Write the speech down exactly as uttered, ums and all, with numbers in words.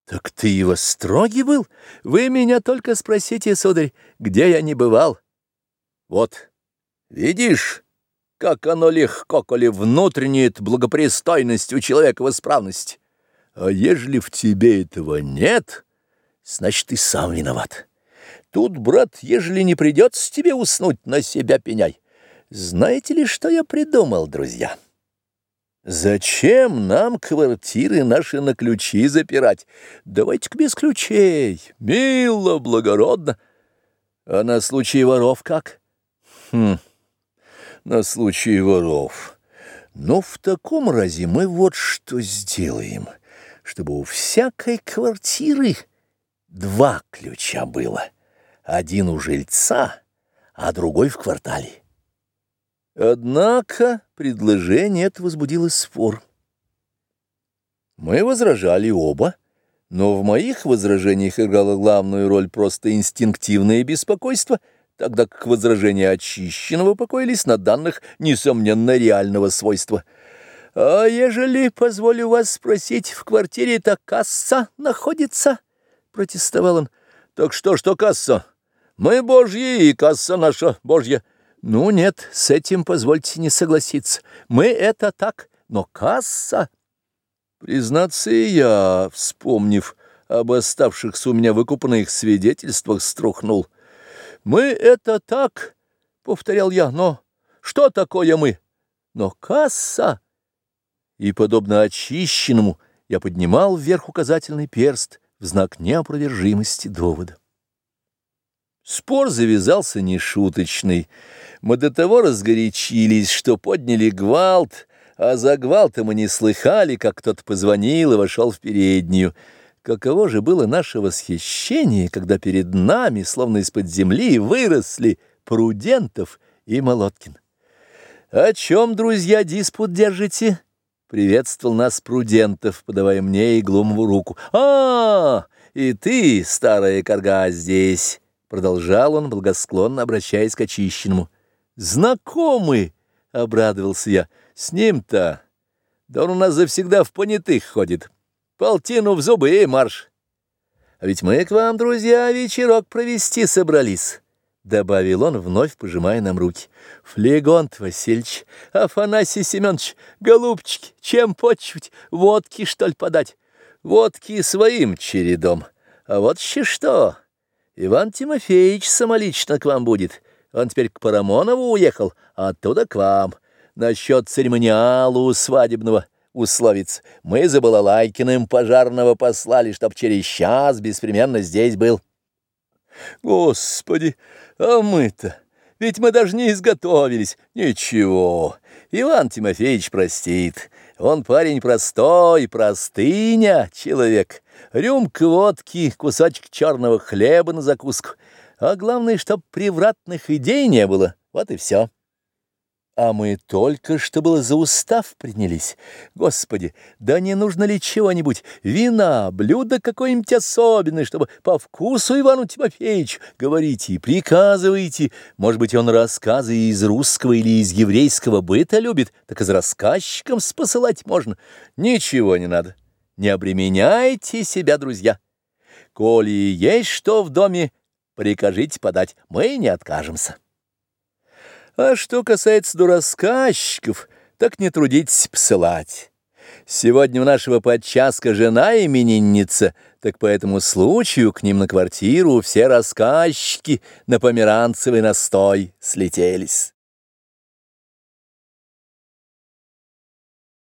Так ты его строгий был? Вы меня только спросите, сударь, где я не бывал. Вот, видишь, как оно легко, коли внутренняя благопристойность у человека в исправности. А ежели в тебе этого нет, значит, ты сам виноват. Тут, брат, ежели не придется тебе уснуть, на себя пеняй. Знаете ли, что я придумал, друзья? Зачем нам квартиры наши на ключи запирать? Давайте-ка без ключей. Мило, благородно. А на случай воров как? Хм, на случай воров. Ну, в таком разе мы вот что сделаем. Чтобы у всякой квартиры два ключа было. Один у жильца, а другой в квартале. Однако предложение это возбудило спор. Мы возражали оба, но в моих возражениях играло главную роль просто инстинктивное беспокойство, тогда как возражения очищенного покоились на данных, несомненно, реального свойства. «А ежели, позволю вас спросить, в квартире-то касса находится?» — протестовал он. «Так что, что касса? Мы божьи, и касса наша божья». «Ну нет, с этим позвольте не согласиться. Мы это так, но касса...» Признаться, и я, вспомнив об оставшихся у меня выкупанных свидетельствах, струхнул. «Мы это так, — повторял я, — но что такое мы? Но касса...» И, подобно очищенному, я поднимал вверх указательный перст в знак неопровержимости довода. Спор завязался нешуточный. Мы до того разгорячились, что подняли гвалт, а за гвалтом мы не слыхали, как кто-то позвонил и вошел в переднюю. Каково же было наше восхищение, когда перед нами, словно из-под земли, выросли Прудентов и Молоткин. «О чем, друзья, диспут держите?» — приветствовал нас Прудентов, подавая мне и Глумову руку. «А, и ты, старая корга, здесь!» — продолжал он, благосклонно обращаясь к очищенному. «Знакомый!» — обрадовался я. «С ним-то! Да он у нас завсегда в понятых ходит. Полтину в зубы и марш! А ведь мы к вам, друзья, вечерок провести собрались!» — добавил он, вновь пожимая нам руки. «Флегонт Васильевич, Афанасий Семенович, голубчики, чем почивать? Водки, что ли, подать?» «Водки своим чередом. А вот еще что! Иван Тимофеевич самолично к вам будет. Он теперь к Парамонову уехал, а оттуда к вам. Насчет церемониалу свадебного условиться. Мы за Балалайкиным пожарного послали, чтоб через час беспременно здесь был». «Господи, а мы-то, ведь мы даже не изготовились. Ничего, Иван Тимофеевич простит. Он парень простой, простыня человек. Рюмка водки, кусочек черного хлеба на закуску. А главное, чтоб превратных идей не было. Вот и все. А мы только что было за устав принялись. Господи, да не нужно ли чего-нибудь? Вина, блюдо какое-нибудь особенное, чтобы по вкусу Ивану Тимофеевичу. Говорите, приказывайте. Может быть, он рассказы из русского или из еврейского быта любит, так и за рассказчиком спосылать можно. Ничего не надо. Не обременяйте себя, друзья. Коли есть что в доме, прикажите подать, мы не откажемся. А что касается до рассказчиков, так не трудитесь посылать. Сегодня у нашего подчаска жена именинница, так по этому случаю к ним на квартиру все рассказчики на померанцевый настой слетелись.